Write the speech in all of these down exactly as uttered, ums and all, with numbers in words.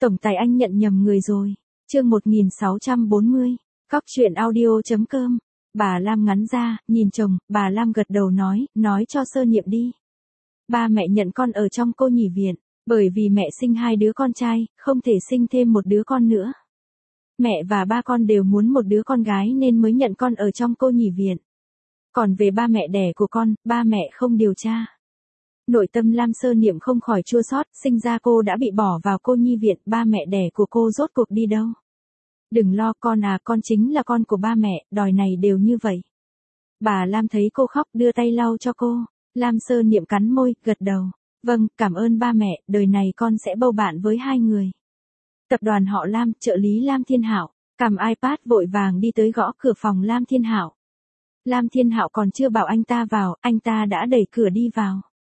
Tổng tài anh nhận nhầm người rồi. Chương một nghìn sáu trăm bốn mươi. Cóc truyện audio.com. Bà Lam ngắn ra, nhìn chồng, bà Lam gật đầu nói, nói cho Sơ Niệm đi. Ba mẹ nhận con ở trong cô nhi viện, bởi vì mẹ sinh hai đứa con trai, không thể sinh thêm một đứa con nữa. Mẹ và ba con đều muốn một đứa con gái nên mới nhận con ở trong cô nhi viện. Còn về ba mẹ đẻ của con, ba mẹ không điều tra. Nội tâm Lam Sơ Niệm không khỏi chua xót, sinh ra cô đã bị bỏ vào cô nhi viện, ba mẹ đẻ của cô rốt cuộc đi đâu? Đừng lo con à, con chính là con của ba mẹ, đòi này đều như vậy. Bà Lam thấy cô khóc, đưa tay lau cho cô. Lam Sơ Niệm cắn môi, gật đầu. Vâng, cảm ơn ba mẹ, đời này con sẽ bầu bạn với hai người. Tập đoàn họ Lam, trợ lý Lam Thiên Hạo, cầm iPad vội vàng đi tới gõ cửa phòng Lam Thiên Hạo. Lam Thiên Hạo còn chưa bảo anh ta vào, anh ta đã đẩy cửa đi vào.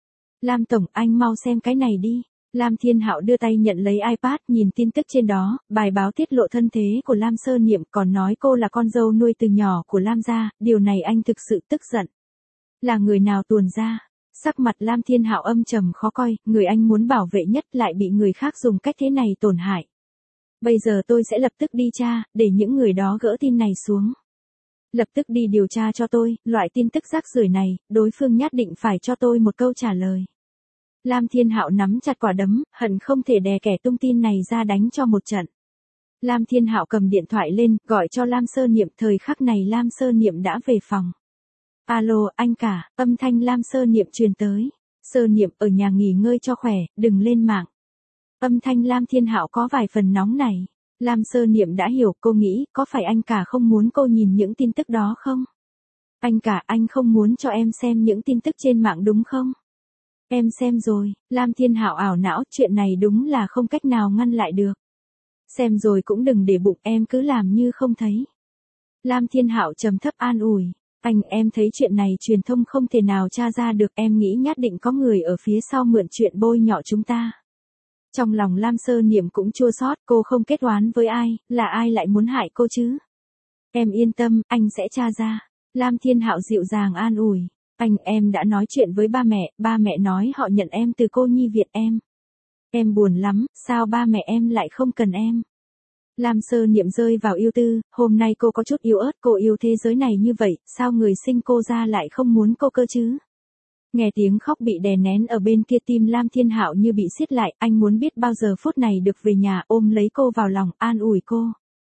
Lam tổng, anh mau xem cái này đi. Lam Thiên Hạo đưa tay nhận lấy iPad, nhìn tin tức trên đó, bài báo tiết lộ thân thế của Lam Sơ Niệm, còn nói cô là con dâu nuôi từ nhỏ của Lam gia, điều này anh thực sự tức giận. Là người nào tuồn ra? Sắc mặt Lam Thiên Hạo âm trầm khó coi, người anh muốn bảo vệ nhất lại bị người khác dùng cách thế này tổn hại. Bây giờ tôi sẽ lập tức đi tra, để những người đó gỡ tin này xuống. Lập tức đi điều tra cho tôi, loại tin tức rác rưởi này, đối phương nhất định phải cho tôi một câu trả lời. Lam Thiên Hạo nắm chặt quả đấm, hận không thể đè kẻ tung tin này ra đánh cho một trận. Lam Thiên Hạo cầm điện thoại lên, gọi cho Lam Sơ Niệm, thời khắc này Lam Sơ Niệm đã về phòng. Alo, anh cả, âm thanh Lam Sơ Niệm truyền tới. Sơ Niệm ở nhà nghỉ ngơi cho khỏe, đừng lên mạng. Âm thanh Lam Thiên Hạo có vài phần nóng này. Lam Sơ Niệm đã hiểu, cô nghĩ, có phải anh cả không muốn cô nhìn những tin tức đó không? Anh cả, anh không muốn cho em xem những tin tức trên mạng đúng không? Em xem rồi, Lam Thiên Hạo ảo não, chuyện này đúng là không cách nào ngăn lại được. Xem rồi cũng đừng để bụng, em cứ làm như không thấy. Lam Thiên Hạo trầm thấp an ủi, anh em thấy chuyện này truyền thông không thể nào tra ra được, em nghĩ nhất định có người ở phía sau mượn chuyện bôi nhọ chúng ta. Trong lòng Lam Sơ Niệm cũng chua xót, cô không kết oán với ai, là ai lại muốn hại cô chứ? Em yên tâm, anh sẽ tra ra. Lam Thiên Hạo dịu dàng an ủi. Anh, em đã nói chuyện với ba mẹ, ba mẹ nói họ nhận em từ cô nhi viện em. Em buồn lắm, sao ba mẹ em lại không cần em? Lam Sơ Niệm rơi vào yêu tư, hôm nay cô có chút yếu ớt, cô yêu thế giới này như vậy, sao người sinh cô ra lại không muốn cô cơ chứ? Nghe tiếng khóc bị đè nén ở bên kia, tim Lam Thiên Hạo như bị siết lại, anh muốn biết bao giờ phút này được về nhà, ôm lấy cô vào lòng, an ủi cô.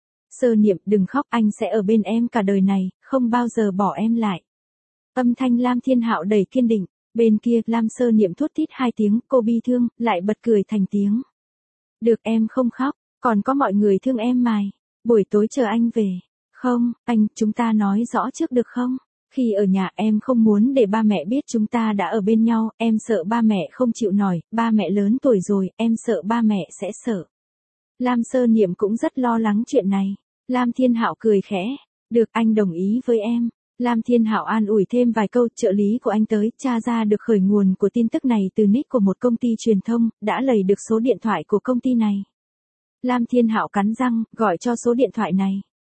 Sơ Niệm, đừng khóc, anh sẽ ở bên em cả đời này, không bao giờ bỏ em lại. Âm thanh Lam Thiên Hạo đầy kiên định, bên kia Lam Sơ Niệm thút thít hai tiếng, cô bi thương, lại bật cười thành tiếng. Được, em không khóc, còn có mọi người thương em mài, buổi tối chờ anh về. Không, anh, chúng ta nói rõ trước được không? Khi ở nhà em không muốn để ba mẹ biết chúng ta đã ở bên nhau, em sợ ba mẹ không chịu nổi, ba mẹ lớn tuổi rồi, em sợ ba mẹ sẽ sợ. Lam Sơ Niệm cũng rất lo lắng chuyện này. Lam Thiên Hạo cười khẽ, được, anh đồng ý với em. Lam Thiên Hạo an ủi thêm vài câu, trợ lý của anh tới, tra ra được khởi nguồn của tin tức này từ nick của một công ty truyền thông, đã lầy được số điện thoại của công ty này. Lam Thiên Hạo cắn răng, gọi cho số điện thoại này.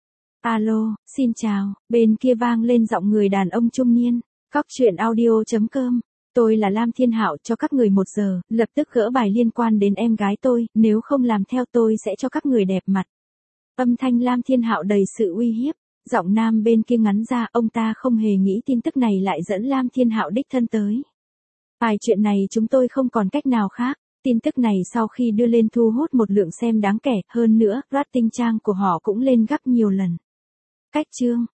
Alo, xin chào, bên kia vang lên giọng người đàn ông trung niên. Cóc truyện audio.com. Tôi là Lam Thiên Hạo, cho các người một giờ, lập tức gỡ bài liên quan đến em gái tôi, nếu không làm theo tôi sẽ cho các người đẹp mặt. Âm thanh Lam Thiên Hạo đầy sự uy hiếp. Giọng nam bên kia ngắn ra, ông ta không hề nghĩ tin tức này lại dẫn Lam Thiên Hạo đích thân tới. Bài chuyện này chúng tôi không còn cách nào khác. Tin tức này sau khi đưa lên thu hút một lượng xem đáng kể, hơn nữa, rating trang của họ cũng lên gấp nhiều lần. Cách chương